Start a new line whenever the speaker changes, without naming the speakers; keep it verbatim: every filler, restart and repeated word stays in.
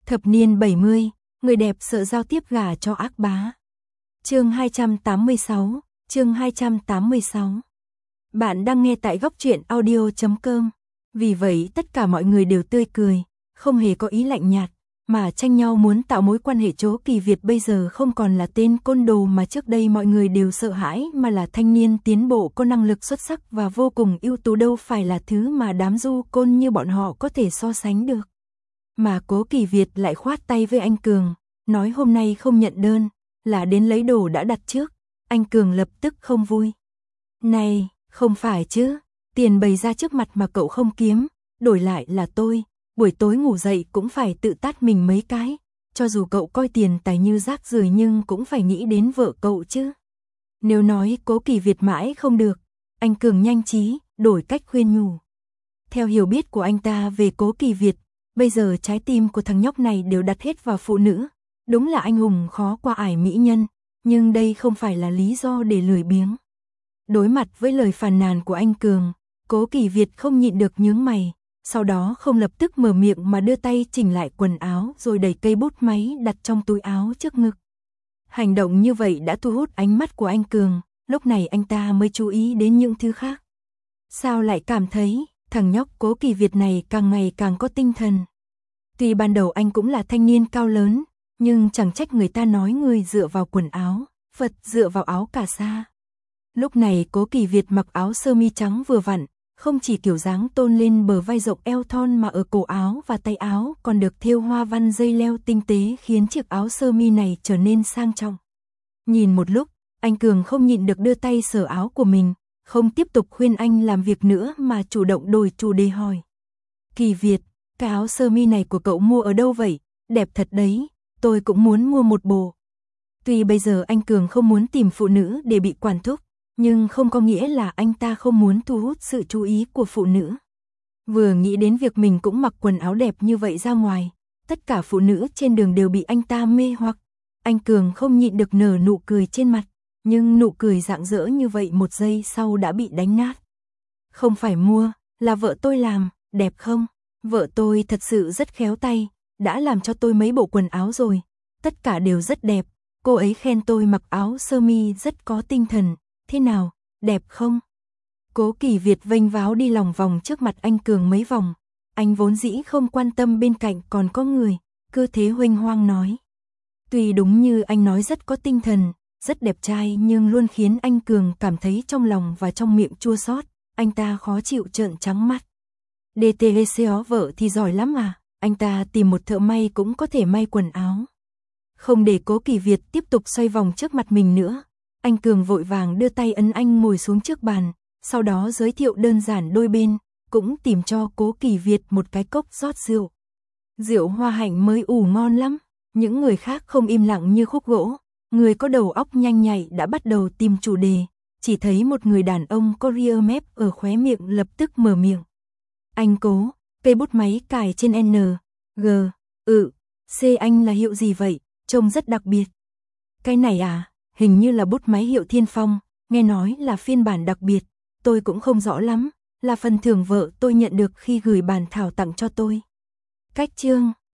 Thập niên bảy mươi, người đẹp sợ giao tiếp gả cho ác bá. Chương hai trăm tám mươi sáu, chương hai trăm tám mươi sáu. Bạn đang nghe tại góc truyện audio chấm com. Vì vậy tất cả mọi người đều tươi cười, không hề có ý lạnh nhạt, mà tranh nhau muốn tạo mối quan hệ. Chỗ Kỳ Việt bây giờ không còn là tên côn đồ mà trước đây mọi người đều sợ hãi, mà là thanh niên tiến bộ có năng lực xuất sắc và vô cùng ưu tú, đâu phải là thứ mà đám du côn như bọn họ có thể so sánh được. Mà Cố Kỳ Việt lại khoát tay với anh Cường, nói hôm nay không nhận đơn, là đến lấy đồ đã đặt trước. Anh Cường lập tức không vui. Này, không phải chứ, tiền bày ra trước mặt mà cậu không kiếm, đổi lại là tôi, buổi tối ngủ dậy cũng phải tự tát mình mấy cái, cho dù cậu coi tiền tài như rác rưởi nhưng cũng phải nghĩ đến vợ cậu chứ. Nếu nói Cố Kỳ Việt mãi không được, anh Cường nhanh trí, đổi cách khuyên nhủ. Theo hiểu biết của anh ta về Cố Kỳ Việt, bây giờ trái tim của thằng nhóc này đều đặt hết vào phụ nữ, đúng là anh hùng khó qua ải mỹ nhân, nhưng đây không phải là lý do để lười biếng. Đối mặt với lời phàn nàn của anh Cường, Cố Kỳ Việt không nhịn được nhướng mày, sau đó không lập tức mở miệng mà đưa tay chỉnh lại quần áo rồi đẩy cây bút máy đặt trong túi áo trước ngực. Hành động như vậy đã thu hút ánh mắt của anh Cường, lúc này anh ta mới chú ý đến những thứ khác. Sao lại cảm thấy thằng nhóc Cố Kỳ Việt này càng ngày càng có tinh thần. Tuy ban đầu anh cũng là thanh niên cao lớn, nhưng chẳng trách người ta nói người dựa vào quần áo, Phật dựa vào áo cà sa. Lúc này Cố Kỳ Việt mặc áo sơ mi trắng vừa vặn, không chỉ kiểu dáng tôn lên bờ vai rộng eo thon mà ở cổ áo và tay áo còn được thêu hoa văn dây leo tinh tế, khiến chiếc áo sơ mi này trở nên sang trọng. Nhìn một lúc, anh Cường không nhịn được đưa tay sờ áo của mình, không tiếp tục khuyên anh làm việc nữa mà chủ động đổi chủ đề hỏi. Kỳ Việt, cái áo sơ mi này của cậu mua ở đâu vậy? Đẹp thật đấy, tôi cũng muốn mua một bộ. Tuy bây giờ anh Cường không muốn tìm phụ nữ để bị quản thúc, nhưng không có nghĩa là anh ta không muốn thu hút sự chú ý của phụ nữ. Vừa nghĩ đến việc mình cũng mặc quần áo đẹp như vậy ra ngoài, tất cả phụ nữ trên đường đều bị anh ta mê hoặc. Anh Cường không nhịn được nở nụ cười trên mặt, nhưng nụ cười rạng rỡ như vậy một giây sau đã bị đánh nát. Không phải mua, là vợ tôi làm, đẹp không? Vợ tôi thật sự rất khéo tay, đã làm cho tôi mấy bộ quần áo rồi, tất cả đều rất đẹp. Cô ấy khen tôi mặc áo sơ mi rất có tinh thần, thế nào, đẹp không? Cố Kỳ Việt vênh váo đi lòng vòng trước mặt anh Cường mấy vòng, anh vốn dĩ không quan tâm bên cạnh còn có người, cứ thế huênh hoang nói. Tuy đúng như anh nói rất có tinh thần, rất đẹp trai nhưng luôn khiến anh Cường cảm thấy trong lòng và trong miệng chua xót, anh ta khó chịu trợn trắng mắt. đê tê lê xê ó vợ thì giỏi lắm à, anh ta tìm một thợ may cũng có thể may quần áo. Không để Cố Kỳ Việt tiếp tục xoay vòng trước mặt mình nữa, anh Cường vội vàng đưa tay ấn anh ngồi xuống trước bàn, sau đó giới thiệu đơn giản đôi bên, cũng tìm cho Cố Kỳ Việt một cái cốc rót rượu. Rượu Hoa Hạnh mới ủ ngon lắm, những người khác không im lặng như khúc gỗ, người có đầu óc nhanh nhạy đã bắt đầu tìm chủ đề, chỉ thấy một người đàn ông có ria mép ở khóe miệng lập tức mở miệng. Anh Cố, cây bút máy cài trên N, G, ừ, C anh là hiệu gì vậy, trông rất đặc biệt. Cái này à, hình như là bút máy hiệu Thiên Phong, nghe nói là phiên bản đặc biệt, tôi cũng không rõ lắm, là phần thưởng vợ tôi nhận được khi gửi bản thảo tặng cho tôi. Cách chương